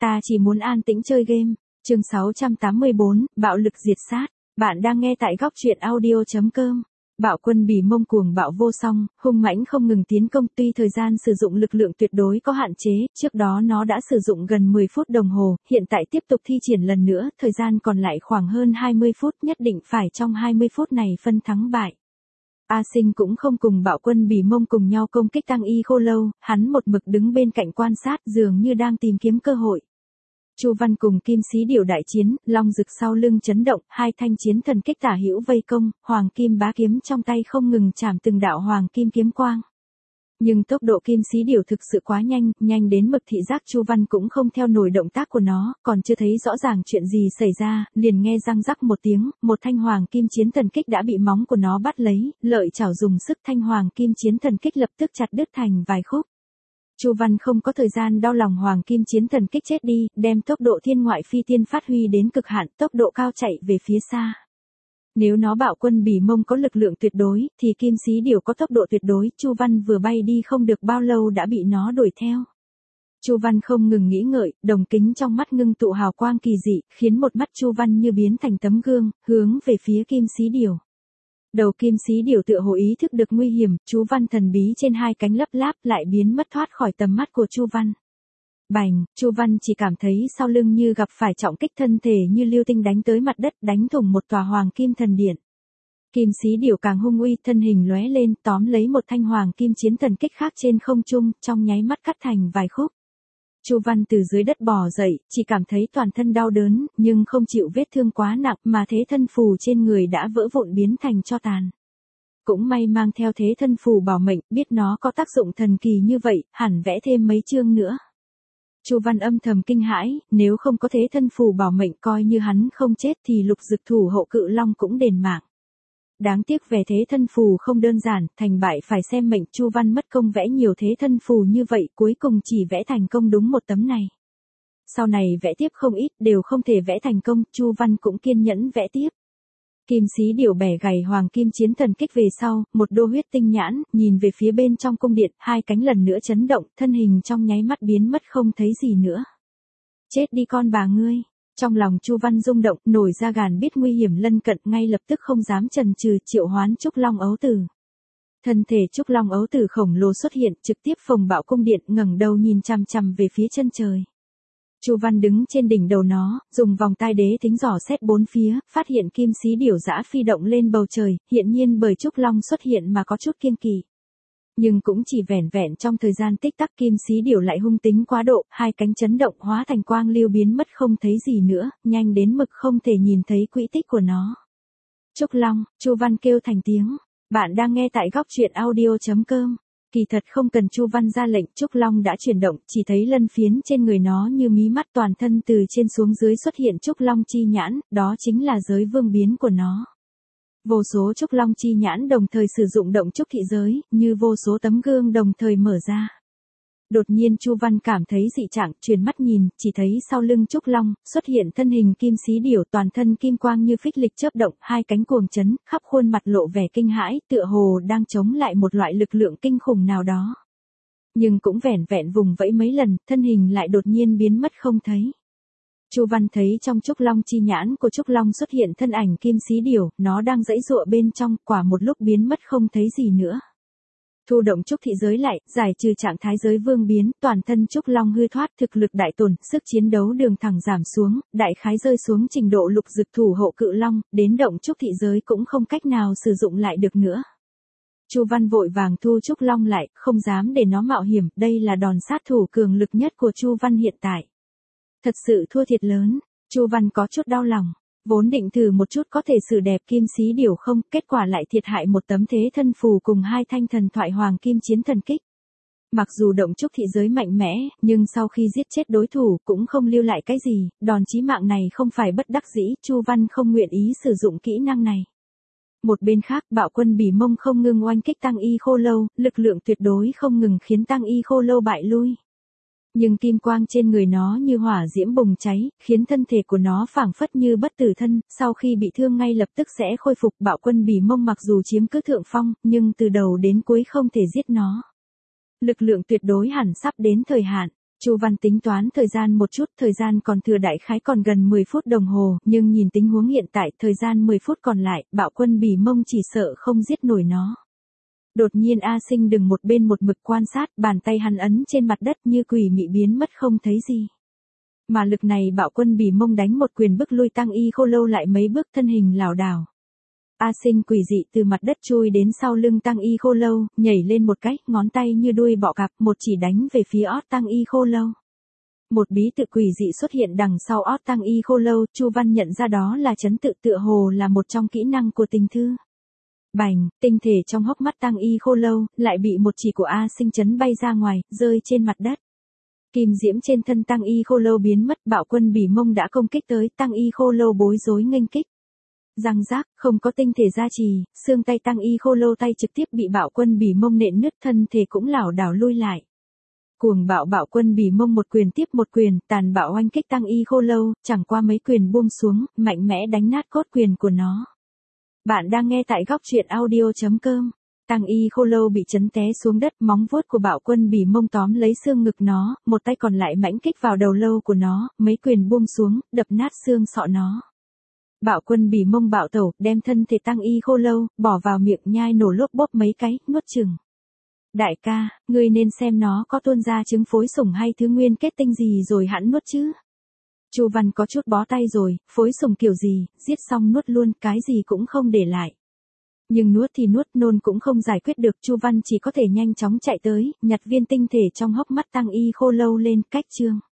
ta chỉ muốn an tĩnh chơi game. Chương 684, bạo lực diệt sát. Bạn đang nghe tại góc truyện audio.com. Bạo quân Bỉ Mông cuồng bạo vô song, hung mãnh không ngừng tiến công, tuy thời gian sử dụng lực lượng tuyệt đối có hạn chế, trước đó nó đã sử dụng gần 10 phút đồng hồ, hiện tại tiếp tục thi triển lần nữa, thời gian còn lại khoảng hơn 20 phút, nhất định phải trong 20 phút này phân thắng bại. A Sinh cũng không cùng bạo quân Bỉ Mông cùng nhau công kích Tăng Y Khô Lâu, hắn một mực đứng bên cạnh quan sát dường như đang tìm kiếm cơ hội. Chu Văn cùng Kim Xí Điểu đại chiến, long rực sau lưng chấn động, hai thanh chiến thần kích tả hữu vây công, hoàng kim bá kiếm trong tay không ngừng chạm từng đạo hoàng kim kiếm quang. Nhưng tốc độ Kim Xí Điểu thực sự quá nhanh, nhanh đến mực thị giác Chu Văn cũng không theo nổi động tác của nó, còn chưa thấy rõ ràng chuyện gì xảy ra, liền nghe răng rắc một tiếng, một thanh hoàng kim chiến thần kích đã bị móng của nó bắt lấy, lợi chảo dùng sức thanh hoàng kim chiến thần kích lập tức chặt đứt thành vài khúc. Chu Văn không có thời gian đau lòng hoàng kim chiến thần kích chết đi, đem tốc độ thiên ngoại phi tiên phát huy đến cực hạn, tốc độ cao chạy về phía xa. Nếu nó bạo quân Bỉ Mông có lực lượng tuyệt đối, thì Kim Xí Điểu có tốc độ tuyệt đối, Chu Văn vừa bay đi không được bao lâu đã bị nó đuổi theo. Chu Văn không ngừng nghĩ ngợi, đồng kính trong mắt ngưng tụ hào quang kỳ dị, khiến một mắt Chu Văn như biến thành tấm gương, hướng về phía Kim Xí Điểu. Đầu Kim Xí Điểu tựa hồ ý thức được nguy hiểm, chú Văn thần bí trên hai cánh lấp láp lại biến mất thoát khỏi tầm mắt của Chu Văn. Bành, Chu Văn chỉ cảm thấy sau lưng như gặp phải trọng kích, thân thể như lưu tinh đánh tới mặt đất, đánh thủng một tòa hoàng kim thần điện. Kim Xí Điểu càng hung uy, thân hình lóe lên, tóm lấy một thanh hoàng kim chiến thần kích khác trên không trung, trong nháy mắt cắt thành vài khúc. Chu Văn từ dưới đất bò dậy, chỉ cảm thấy toàn thân đau đớn, nhưng không chịu vết thương quá nặng, mà thế thân phù trên người đã vỡ vụn biến thành tro tàn. Cũng may mang theo thế thân phù bảo mệnh, biết nó có tác dụng thần kỳ như vậy, hẳn vẽ thêm mấy chương nữa. Chu Văn âm thầm kinh hãi, nếu không có thế thân phù bảo mệnh, coi như hắn không chết thì Lục Dực thủ hộ cự long cũng đền mạng. Đáng tiếc về thế thân phù không đơn giản, thành bại phải xem mệnh. Chu Văn mất công vẽ nhiều thế thân phù như vậy, cuối cùng chỉ vẽ thành công đúng một tấm này. Sau này vẽ tiếp không ít, đều không thể vẽ thành công, Chu Văn cũng kiên nhẫn vẽ tiếp. Kim Xí Điểu bẻ gầy hoàng kim chiến thần kích về sau, một đôi huyết tinh nhãn, nhìn về phía bên trong cung điện, hai cánh lần nữa chấn động, thân hình trong nháy mắt biến mất không thấy gì nữa. Chết đi con bà ngươi. Trong lòng Chu Văn rung động, nổi da gàn biết nguy hiểm lân cận, ngay lập tức không dám chần chừ, triệu hoán Trúc Long ấu tử. Thân thể Trúc Long ấu tử khổng lồ xuất hiện, trực tiếp phồng bạo cung điện, ngẩng đầu nhìn chằm chằm về phía chân trời. Chu Văn đứng trên đỉnh đầu nó, dùng vòng tai đế thính dò xét bốn phía, phát hiện Kim Xí Điểu dã phi động lên bầu trời, hiện nhiên bởi Trúc Long xuất hiện mà có chút kiêng kỵ. Nhưng cũng chỉ vẻn vẹn trong thời gian tích tắc, Kim Xí Điểu lại hung tính quá độ, hai cánh chấn động hóa thành quang lưu biến mất không thấy gì nữa, nhanh đến mực không thể nhìn thấy quỹ tích của nó. Trúc Long, Chu Văn kêu thành tiếng. Bạn đang nghe tại góc truyện audio.com. Kỳ thật không cần Chu Văn ra lệnh, Trúc Long đã chuyển động, chỉ thấy lân phiến trên người nó như mí mắt, toàn thân từ trên xuống dưới xuất hiện Trúc Long chi nhãn, đó chính là giới vương biến của nó. Vô số Trúc Long chi nhãn đồng thời sử dụng động trúc thị giới, như vô số tấm gương đồng thời mở ra. Đột nhiên Chu Văn cảm thấy dị trạng, chuyển mắt nhìn, chỉ thấy sau lưng Trúc Long, xuất hiện thân hình Kim Xí Điểu, toàn thân kim quang như phích lịch chớp động, hai cánh cuồng chấn, khắp khuôn mặt lộ vẻ kinh hãi, tựa hồ đang chống lại một loại lực lượng kinh khủng nào đó. Nhưng cũng vẻn vẹn vùng vẫy mấy lần, thân hình lại đột nhiên biến mất không thấy. Chu Văn thấy trong Trúc Long chi nhãn của Trúc Long xuất hiện thân ảnh Kim Xí Điểu, nó đang giãy giụa bên trong, quả một lúc biến mất không thấy gì nữa. Thu động trúc thị giới lại, giải trừ trạng thái giới vương biến, toàn thân Trúc Long hư thoát, thực lực đại tổn, sức chiến đấu đường thẳng giảm xuống, đại khái rơi xuống trình độ Lục Dực thủ hộ cự long, đến động trúc thị giới cũng không cách nào sử dụng lại được nữa. Chu Văn vội vàng thu Trúc Long lại, không dám để nó mạo hiểm, đây là đòn sát thủ cường lực nhất của Chu Văn hiện tại. Thật sự thua thiệt lớn, Chu Văn có chút đau lòng. Vốn định thử một chút có thể xử đẹp Kim Xí Điểu không, kết quả lại thiệt hại một tấm thế thân phù cùng hai thanh thần thoại hoàng kim chiến thần kích. Mặc dù động trúc thị giới mạnh mẽ, nhưng sau khi giết chết đối thủ cũng không lưu lại cái gì, đòn chí mạng này không phải bất đắc dĩ, Chu Văn không nguyện ý sử dụng kỹ năng này. Một bên khác, bạo quân Bỉ Mông không ngừng oanh kích Tăng Y Khô Lâu, lực lượng tuyệt đối không ngừng khiến Tăng Y Khô Lâu bại lui. Nhưng kim quang trên người nó như hỏa diễm bùng cháy, khiến thân thể của nó phảng phất như bất tử thân, sau khi bị thương ngay lập tức sẽ khôi phục. Bạo quân Bỉ Mông mặc dù chiếm cứ thượng phong, nhưng từ đầu đến cuối không thể giết nó. Lực lượng tuyệt đối hẳn sắp đến thời hạn. Chu Văn tính toán thời gian một chút, thời gian còn thừa đại khái còn gần 10 phút đồng hồ, nhưng nhìn tình huống hiện tại, thời gian 10 phút còn lại, Bạo Quân Bỉ Mông chỉ sợ không giết nổi nó. Đột nhiên A Sinh đứng một bên một mực quan sát, bàn tay hắn ấn trên mặt đất như quỷ mị biến mất không thấy gì. Mà lực này Bạo Quân Bỉ Mông đánh một quyền bức lui Tăng Y Khô Lâu lại mấy bước, thân hình lảo đảo. A Sinh quỷ dị từ mặt đất chui đến sau lưng Tăng Y Khô Lâu, nhảy lên một cái, ngón tay như đuôi bọ cạp, một chỉ đánh về phía ót Tăng Y Khô Lâu. Một bí tự quỷ dị xuất hiện đằng sau ót Tăng Y Khô Lâu, Chu Văn nhận ra đó là trấn tự, tựa hồ là một trong kỹ năng của tình thư. Bành, tinh thể trong hốc mắt Tăng Y Khô Lâu lại bị một chỉ của A Sinh chấn bay ra ngoài, rơi trên mặt đất. Kim diễm trên thân Tăng Y Khô Lâu biến mất, Bạo Quân Bỉ Mông đã công kích tới, Tăng Y Khô Lâu bối rối nghênh kích. Răng rác, không có tinh thể gia trì, xương tay Tăng Y Khô Lâu tay trực tiếp bị Bạo Quân Bỉ Mông nện nứt, thân thể cũng lảo đảo lui lại. Cuồng bạo Bạo Quân Bỉ Mông một quyền tiếp một quyền, tàn bạo oanh kích Tăng Y Khô Lâu, chẳng qua mấy quyền buông xuống, mạnh mẽ đánh nát cốt quyền của nó. Bạn đang nghe tại góc truyện audio.com. Tăng Y Khô Lâu bị chấn té xuống đất, móng vuốt của Bạo Quân Bỉ Mông tóm lấy xương ngực nó, một tay còn lại mãnh kích vào đầu lâu của nó, mấy quyền buông xuống, đập nát xương sọ nó. Bạo Quân Bỉ Mông bạo tẩu, đem thân thể Tăng Y Khô Lâu bỏ vào miệng nhai nổ lốp bốp mấy cái, nuốt chửng. Đại ca, ngươi nên xem nó có tuôn ra trứng phối sủng hay thứ nguyên kết tinh gì rồi hẵng nuốt chứ. Chu Văn có chút bó tay rồi, phối sủng kiểu gì, giết xong nuốt luôn, cái gì cũng không để lại. Nhưng nuốt thì nuốt, nôn cũng không giải quyết được, Chu Văn chỉ có thể nhanh chóng chạy tới, nhặt viên tinh thể trong hốc mắt Tăng Y Khô Lâu lên, cách chương.